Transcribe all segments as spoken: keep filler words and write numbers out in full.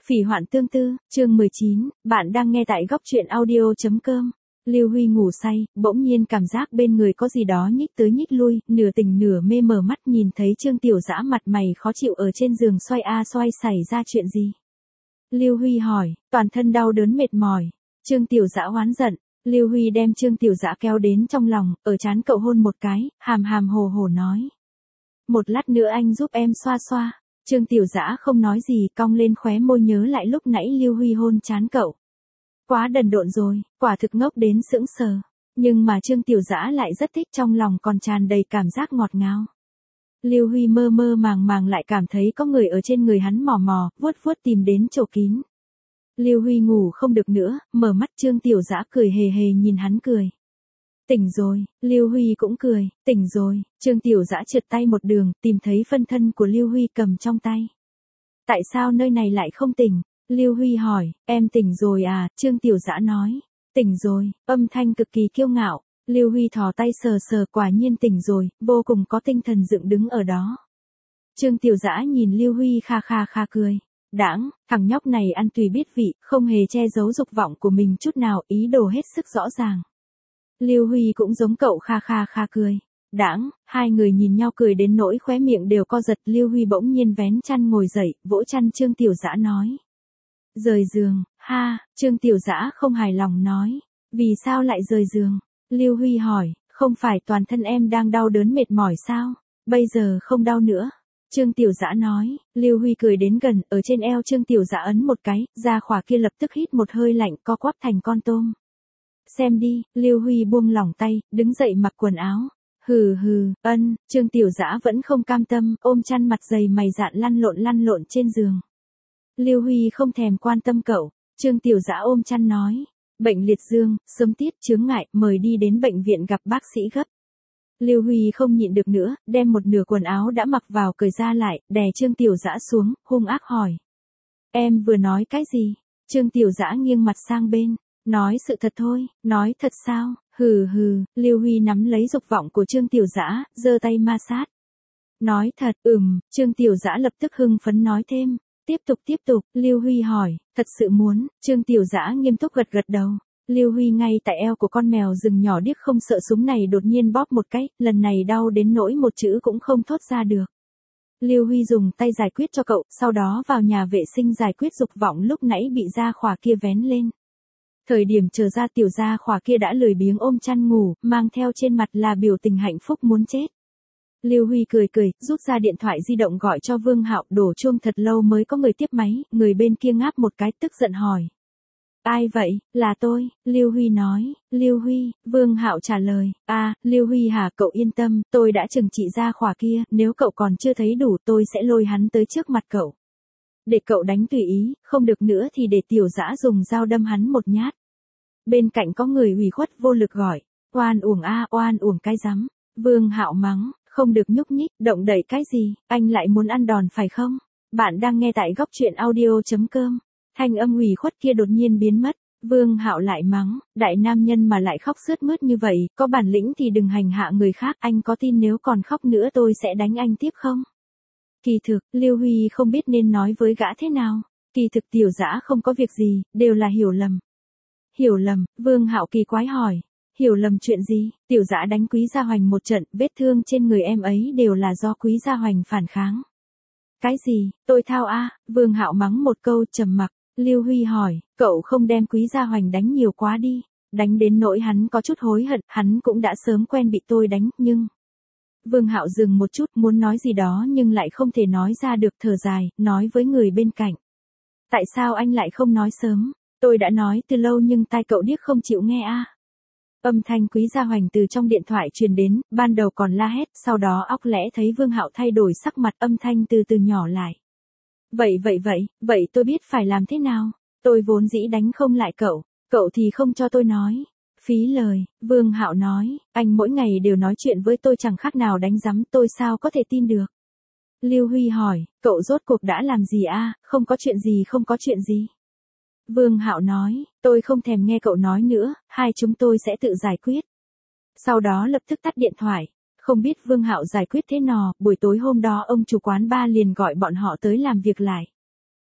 Phỉ hoạn tương tư, chương mười chín, bạn đang nghe tại góc truyện audio chấm com. Lưu Huy ngủ say, bỗng nhiên cảm giác bên người có gì đó nhích tới nhích lui, nửa tỉnh nửa mê, mở mắt nhìn thấy Trương Tiểu Dã mặt mày khó chịu ở trên giường xoay a xoay, xảy ra chuyện gì? Lưu Huy hỏi, toàn thân đau đớn mệt mỏi. Trương Tiểu Dã oán giận. Lưu Huy đem Trương Tiểu Dã kéo đến trong lòng, ở trán cậu hôn một cái, hàm hàm hồ hồ nói. Một lát nữa anh giúp em xoa xoa. Trương Tiểu Dã không nói gì, cong lên khóe môi nhớ lại lúc nãy Lưu Huy hôn trán cậu. Quá đần độn rồi, quả thực ngốc đến sững sờ. Nhưng mà Trương Tiểu Dã lại rất thích, trong lòng còn tràn đầy cảm giác ngọt ngào. Lưu Huy mơ mơ màng màng lại cảm thấy có người ở trên người hắn mò mò, vuốt vuốt tìm đến chỗ kín. Lưu Huy ngủ không được nữa, mở mắt. Trương Tiểu Dã cười hề hề nhìn hắn cười. Tỉnh rồi. Lưu Huy cũng cười, tỉnh rồi. Trương Tiểu Dã trượt tay một đường, tìm thấy phân thân của Lưu Huy cầm trong tay. Tại sao nơi này lại không tỉnh? Lưu Huy hỏi, em tỉnh rồi à? Trương Tiểu Dã nói, tỉnh rồi, âm thanh cực kỳ kiêu ngạo. Lưu Huy thò tay sờ sờ, quả nhiên tỉnh rồi, vô cùng có tinh thần dựng đứng ở đó. Trương Tiểu Dã nhìn Lưu Huy kha kha kha cười. Đãng, thằng nhóc này ăn tùy biết vị, không hề che giấu dục vọng của mình chút nào, ý đồ hết sức rõ ràng. Lưu Huy cũng giống cậu kha kha kha cười. Đãng, hai người nhìn nhau cười đến nỗi khóe miệng đều co giật. Lưu Huy bỗng nhiên vén chăn ngồi dậy, vỗ chăn. Trương Tiểu Dã nói. Rời giường, ha. Trương Tiểu Dã không hài lòng nói. Vì sao lại rời giường? Lưu Huy hỏi, không phải toàn thân em đang đau đớn mệt mỏi sao? Bây giờ không đau nữa. Trương Tiểu Dã nói. Lưu Huy cười đến gần, ở trên eo Trương Tiểu Dã ấn một cái, da khỏa kia lập tức hít một hơi lạnh, co quắp thành con tôm. Xem đi. Lưu Huy buông lỏng tay, đứng dậy mặc quần áo. Hừ hừ, ân. Trương Tiểu Dã vẫn không cam tâm, ôm chăn mặt dày mày dạn lăn lộn lăn lộn trên giường. Lưu Huy không thèm quan tâm cậu. Trương Tiểu Dã ôm chăn nói. Bệnh liệt dương, sớm tiết chướng ngại, mời đi đến bệnh viện gặp bác sĩ gấp. Lưu Huy không nhịn được nữa, đem một nửa quần áo đã mặc vào cởi ra lại, đè Trương Tiểu Dã xuống, hung ác hỏi. Em vừa nói cái gì? Trương Tiểu Dã nghiêng mặt sang bên. Nói sự thật thôi. Nói thật sao? Hừ hừ. Lưu Huy nắm lấy dục vọng của Trương Tiểu Dã, giơ tay ma sát. Nói thật. Ừm. Trương Tiểu Dã lập tức hưng phấn nói thêm. Tiếp tục tiếp tục. Lưu Huy hỏi. Thật sự muốn? Trương Tiểu Dã nghiêm túc gật gật đầu. Lưu Huy ngay tại eo của con mèo rừng nhỏ điếc không sợ súng này đột nhiên bóp một cái, lần này đau đến nỗi một chữ cũng không thốt ra được. Lưu Huy dùng tay giải quyết cho cậu, sau đó vào nhà vệ sinh giải quyết dục vọng lúc nãy bị da khỏa kia vén lên. Thời điểm chờ ra Tiểu da khỏa kia đã lười biếng ôm chăn ngủ, mang theo trên mặt là biểu tình hạnh phúc muốn chết. Lưu Huy cười cười, rút ra điện thoại di động gọi cho Vương Hạo, đổ chuông thật lâu mới có người tiếp máy, người bên kia ngáp một cái tức giận hỏi. Ai vậy? Là tôi. Lưu Huy nói. Lưu Huy. Vương Hạo trả lời. À, Lưu Huy hả? Cậu yên tâm, tôi đã trừng trị ra khỏa kia, nếu cậu còn chưa thấy đủ tôi sẽ lôi hắn tới trước mặt cậu. Để cậu đánh tùy ý, không được nữa thì để Tiểu Dã dùng dao đâm hắn một nhát. Bên cạnh có người ủy khuất vô lực gọi. Oan uổng a, oan uổng cái rắm. Vương Hạo mắng, không được nhúc nhích, động đậy cái gì, anh lại muốn ăn đòn phải không? Bạn đang nghe tại góc truyện audio chấm com. Thanh âm ủy khuất kia đột nhiên biến mất. Vương Hạo lại mắng, đại nam nhân mà lại khóc sướt mướt như vậy, có bản lĩnh thì đừng hành hạ người khác, anh có tin nếu còn khóc nữa tôi sẽ đánh anh tiếp không? Kỳ thực, Lưu Huy không biết nên nói với gã thế nào. Kỳ thực Tiểu Dã không có việc gì, đều là hiểu lầm. Hiểu lầm? Vương Hạo kỳ quái hỏi. Hiểu lầm chuyện gì? Tiểu Dã đánh Quý Gia Hoành một trận, vết thương trên người em ấy đều là do Quý Gia Hoành phản kháng. Cái gì? Tôi thao a. Vương Hạo mắng một câu, trầm mặc. Lưu Huy hỏi, cậu không đem Quý Gia Hoành đánh nhiều quá đi. Đánh đến nỗi hắn có chút hối hận, hắn cũng đã sớm quen bị tôi đánh, nhưng... Vương Hạo dừng một chút, muốn nói gì đó nhưng lại không thể nói ra được, thở dài, nói với người bên cạnh. Tại sao anh lại không nói sớm? Tôi đã nói từ lâu nhưng tai cậu điếc không chịu nghe a. Âm thanh Quý Gia Hoành từ trong điện thoại truyền đến, ban đầu còn la hét, sau đó óc lẽ thấy Vương Hạo thay đổi sắc mặt, âm thanh từ từ nhỏ lại. Vậy vậy vậy, vậy tôi biết phải làm thế nào? Tôi vốn dĩ đánh không lại cậu, cậu thì không cho tôi nói. Phí lời. Vương Hạo nói, anh mỗi ngày đều nói chuyện với tôi chẳng khác nào đánh rắm, tôi sao có thể tin được? Lưu Huy hỏi, cậu rốt cuộc đã làm gì a? Không có chuyện gì, không có chuyện gì. Vương Hạo nói, tôi không thèm nghe cậu nói nữa, hai chúng tôi sẽ tự giải quyết. Sau đó lập tức tắt điện thoại. Không biết Vương Hạo giải quyết thế nào, buổi tối hôm đó ông chủ quán bar liền gọi bọn họ tới làm việc lại.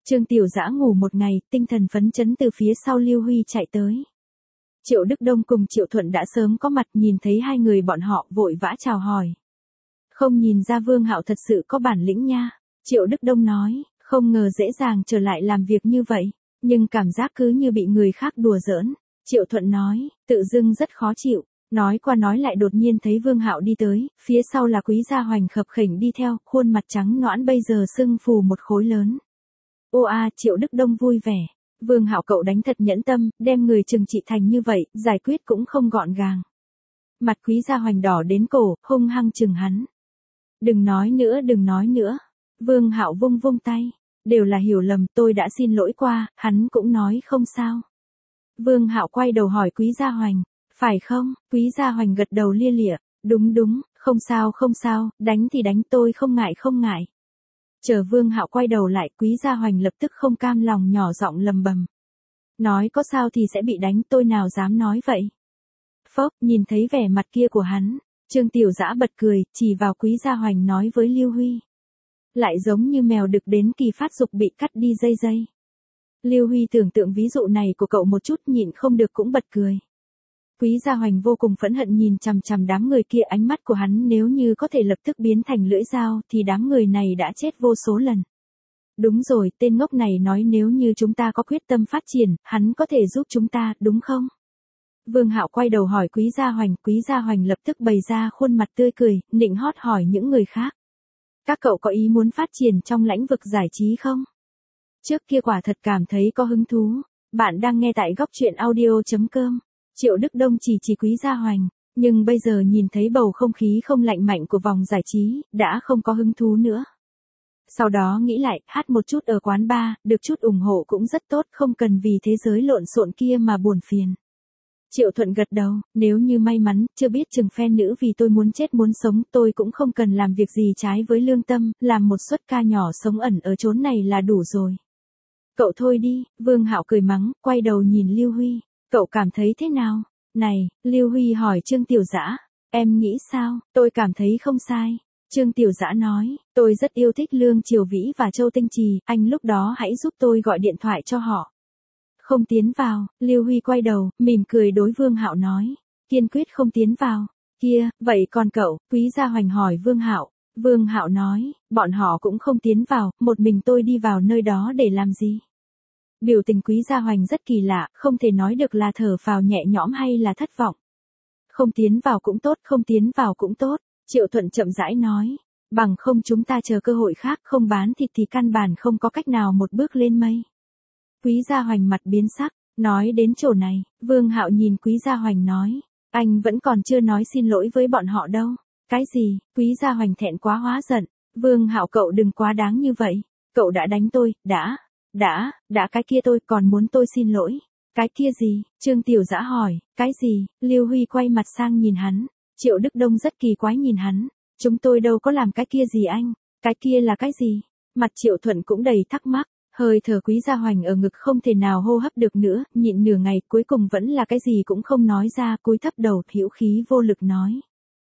Trương Tiểu Dã ngủ một ngày, tinh thần phấn chấn từ phía sau Lưu Huy chạy tới. Triệu Đức Đông cùng Triệu Thuận đã sớm có mặt, nhìn thấy hai người bọn họ vội vã chào hỏi. Không nhìn ra Vương Hạo thật sự có bản lĩnh nha. Triệu Đức Đông nói, không ngờ dễ dàng trở lại làm việc như vậy, nhưng cảm giác cứ như bị người khác đùa giỡn. Triệu Thuận nói, tự dưng rất khó chịu. Nói qua nói lại đột nhiên thấy Vương Hạo đi tới, phía sau là Quý Gia Hoành khập khểnh đi theo, khuôn mặt trắng nõn bây giờ sưng phù một khối lớn. Ô a, Triệu Đức Đông vui vẻ. Vương Hạo cậu đánh thật nhẫn tâm, đem người trừng trị thành như vậy, giải quyết cũng không gọn gàng. Mặt Quý Gia Hoành đỏ đến cổ, hung hăng chừng hắn. Đừng nói nữa, đừng nói nữa. Vương Hạo vung vung tay. Đều là hiểu lầm, tôi đã xin lỗi qua, hắn cũng nói không sao. Vương Hạo quay đầu hỏi Quý Gia Hoành, phải không? Quý Gia Hoành gật đầu lia lịa, đúng đúng, không sao không sao, đánh thì đánh, tôi không ngại không ngại. Chờ Vương Hạo quay đầu lại, Quý Gia Hoành lập tức không cam lòng nhỏ giọng lầm bầm. Nói có sao thì sẽ bị đánh, tôi nào dám nói vậy. Phốc, nhìn thấy vẻ mặt kia của hắn, Trương Tiểu Dã bật cười, chỉ vào Quý Gia Hoành nói với Lưu Huy. Lại giống như mèo đực đến kỳ phát dục bị cắt đi dây dây. Lưu Huy tưởng tượng ví dụ này của cậu một chút, nhịn không được cũng bật cười. Quý Gia Hoành vô cùng phẫn hận nhìn chằm chằm đám người kia, ánh mắt của hắn nếu như có thể lập tức biến thành lưỡi dao thì đám người này đã chết vô số lần. Đúng rồi, tên ngốc này nói nếu như chúng ta có quyết tâm phát triển, hắn có thể giúp chúng ta, đúng không? Vương Hạo quay đầu hỏi Quý Gia Hoành, Quý Gia Hoành lập tức bày ra khuôn mặt tươi cười, nịnh hót hỏi những người khác. Các cậu có ý muốn phát triển trong lĩnh vực giải trí không? Trước kia quả thật cảm thấy có hứng thú. Bạn đang nghe tại góc truyện audio chấm com. Triệu Đức Đông chỉ chỉ Quý Gia Hoành, nhưng bây giờ nhìn thấy bầu không khí không lạnh mạnh của vòng giải trí, đã không có hứng thú nữa. Sau đó nghĩ lại, hát một chút ở quán bar, được chút ủng hộ cũng rất tốt, không cần vì thế giới lộn xộn kia mà buồn phiền. Triệu Thuận gật đầu, nếu như may mắn, chưa biết chừng fan nữ vì tôi muốn chết muốn sống, tôi cũng không cần làm việc gì trái với lương tâm, làm một suất ca nhỏ sống ẩn ở chốn này là đủ rồi. Cậu thôi đi, Vương Hạo cười mắng, quay đầu nhìn Lưu Huy, cậu cảm thấy thế nào? Này, Lưu Huy hỏi Trương Tiểu Dã, em nghĩ sao? Tôi cảm thấy không sai. Trương Tiểu Dã nói, tôi rất yêu thích Lương Triều Vĩ và Châu Tinh Trì, anh lúc đó hãy giúp tôi gọi điện thoại cho họ. Không tiến vào, Lưu Huy quay đầu, mỉm cười đối Vương Hạo nói, kiên quyết không tiến vào. Kia, vậy còn cậu? Quý Gia Hoành hỏi Vương Hạo. Vương Hạo nói, bọn họ cũng không tiến vào, một mình tôi đi vào nơi đó để làm gì? Biểu tình Quý Gia Hoành rất kỳ lạ, không thể nói được là thở phào nhẹ nhõm hay là thất vọng. Không tiến vào cũng tốt, không tiến vào cũng tốt, Triệu Thuận chậm rãi nói, bằng không chúng ta chờ cơ hội khác, không bán thịt thì căn bản không có cách nào một bước lên mây. Quý Gia Hoành mặt biến sắc, nói đến chỗ này, Vương Hạo nhìn Quý Gia Hoành nói, anh vẫn còn chưa nói xin lỗi với bọn họ đâu. Cái gì? Quý Gia Hoành thẹn quá hóa giận, Vương Hạo cậu đừng quá đáng như vậy, cậu đã đánh tôi, đã, đã, đã cái kia tôi còn muốn tôi xin lỗi. Cái kia gì? Trương Tiểu Dã hỏi, cái gì? Lưu Huy quay mặt sang nhìn hắn, Triệu Đức Đông rất kỳ quái nhìn hắn, chúng tôi đâu có làm cái kia gì anh, cái kia là cái gì? Mặt Triệu Thuận cũng đầy thắc mắc. Hơi thở Quý Gia Hoành ở ngực không thể nào hô hấp được nữa, nhịn nửa ngày cuối cùng vẫn là cái gì cũng không nói ra, cúi thấp đầu, hữu khí vô lực nói.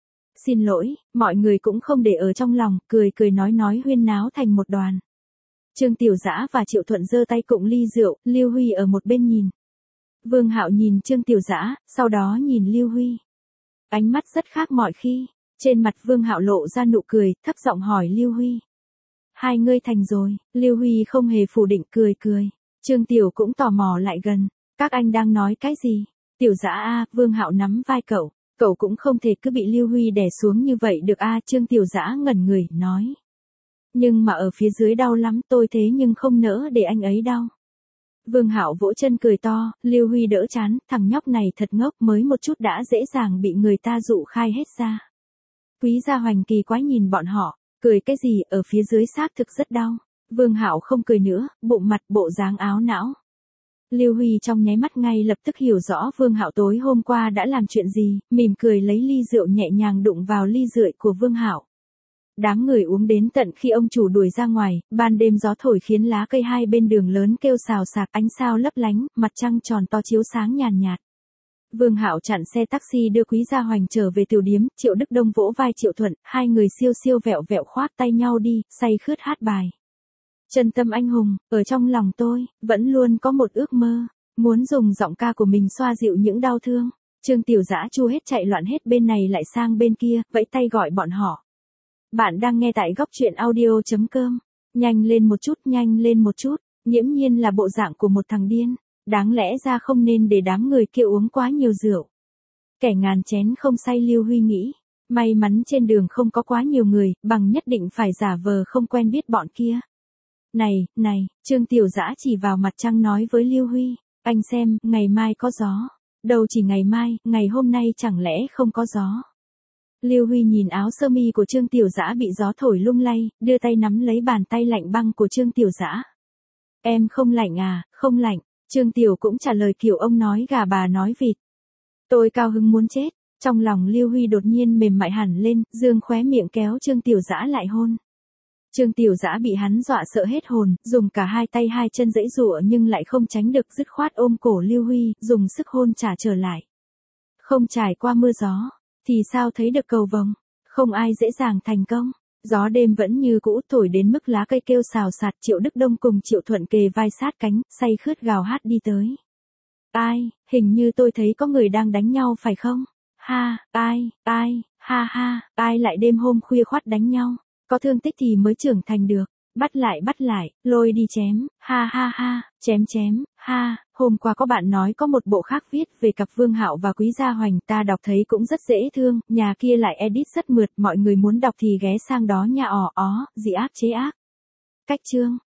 Xin lỗi, mọi người cũng không để ở trong lòng, cười cười nói nói huyên náo thành một đoàn. Trương Tiểu Dã và Triệu Thuận giơ tay cụng ly rượu, Lưu Huy ở một bên nhìn. Vương Hạo nhìn Trương Tiểu Dã, sau đó nhìn Lưu Huy. Ánh mắt rất khác mọi khi, trên mặt Vương Hạo lộ ra nụ cười, thấp giọng hỏi Lưu Huy. Hai ngươi thành rồi, Lưu Huy không hề phủ định, cười cười. Trương Tiểu cũng tò mò lại gần, các anh đang nói cái gì? Tiểu Dã a, Vương Hạo nắm vai cậu, cậu cũng không thể cứ bị Lưu Huy đè xuống như vậy được a, Trương Tiểu Dã ngẩn người, nói. Nhưng mà ở phía dưới đau lắm, tôi thế nhưng không nỡ để anh ấy đau. Vương Hạo vỗ chân cười to, Lưu Huy đỡ chán, thằng nhóc này thật ngốc, mới một chút đã dễ dàng bị người ta dụ khai hết ra. Quý Gia Hoành kỳ quái nhìn bọn họ. Cười cái gì, ở phía dưới xác thực rất đau. Vương Hạo không cười nữa, bụng mặt bộ dáng áo não. Lưu Huy trong nháy mắt ngay lập tức hiểu rõ Vương Hạo tối hôm qua đã làm chuyện gì, mỉm cười lấy ly rượu nhẹ nhàng đụng vào ly rượu của Vương Hạo. Đám người uống đến tận khi ông chủ đuổi ra ngoài, ban đêm gió thổi khiến lá cây hai bên đường lớn kêu xào xạc, ánh sao lấp lánh, mặt trăng tròn to chiếu sáng nhàn nhạt. Vương Hạo chặn xe taxi đưa Quý Gia Hoành trở về tiểu điếm, Triệu Đức Đông vỗ vai Triệu Thuận, hai người siêu siêu vẹo vẹo khoác tay nhau đi, say khướt hát bài. Chân tâm anh hùng, ở trong lòng tôi, vẫn luôn có một ước mơ, muốn dùng giọng ca của mình xoa dịu những đau thương. Trương Tiểu Dã chu hết chạy loạn hết bên này lại sang bên kia, vẫy tay gọi bọn họ. Bạn đang nghe tại góc truyện audio.com. Nhanh lên một chút, nhanh lên một chút, nghiễm nhiên là bộ dạng của một thằng điên. Đáng lẽ ra không nên để đám người kia uống quá nhiều rượu. Kẻ ngàn chén không say Lưu Huy nghĩ. May mắn trên đường không có quá nhiều người, bằng nhất định phải giả vờ không quen biết bọn kia. Này, này, Trương Tiểu Dã chỉ vào mặt trăng nói với Lưu Huy. Anh xem, ngày mai có gió. Đâu chỉ ngày mai, ngày hôm nay chẳng lẽ không có gió. Lưu Huy nhìn áo sơ mi của Trương Tiểu Dã bị gió thổi lung lay, đưa tay nắm lấy bàn tay lạnh băng của Trương Tiểu Dã. Em không lạnh à, không lạnh. Trương Tiểu cũng trả lời kiểu ông nói gà bà nói vịt. Tôi cao hứng muốn chết. Trong lòng Lưu Huy đột nhiên mềm mại hẳn lên, dương khóe miệng kéo Trương Tiểu Dã lại hôn. Trương Tiểu Dã bị hắn dọa sợ hết hồn, dùng cả hai tay hai chân giãy giụa nhưng lại không tránh được, dứt khoát ôm cổ Lưu Huy, dùng sức hôn trả trở lại. Không trải qua mưa gió, thì sao thấy được cầu vồng, không ai dễ dàng thành công. Gió đêm vẫn như cũ thổi đến mức lá cây kêu xào xạc, Triệu Đức Đông cùng Triệu Thuận kề vai sát cánh, say khướt gào hát đi tới. Ai, hình như tôi thấy có người đang đánh nhau phải không? Ha, ai, ai, ha ha, ai lại đêm hôm khuya khoắt đánh nhau, có thương tích thì mới trưởng thành được, bắt lại bắt lại, lôi đi chém, ha ha ha, chém chém, ha, hôm qua có bạn nói có một bộ khác viết về cặp Vương Hạo và Quý Gia Hoành, ta đọc thấy cũng rất dễ thương, nhà kia lại edit rất mượt, mọi người muốn đọc thì ghé sang đó nha. Ò ó, dị ác chế ác. Cách chương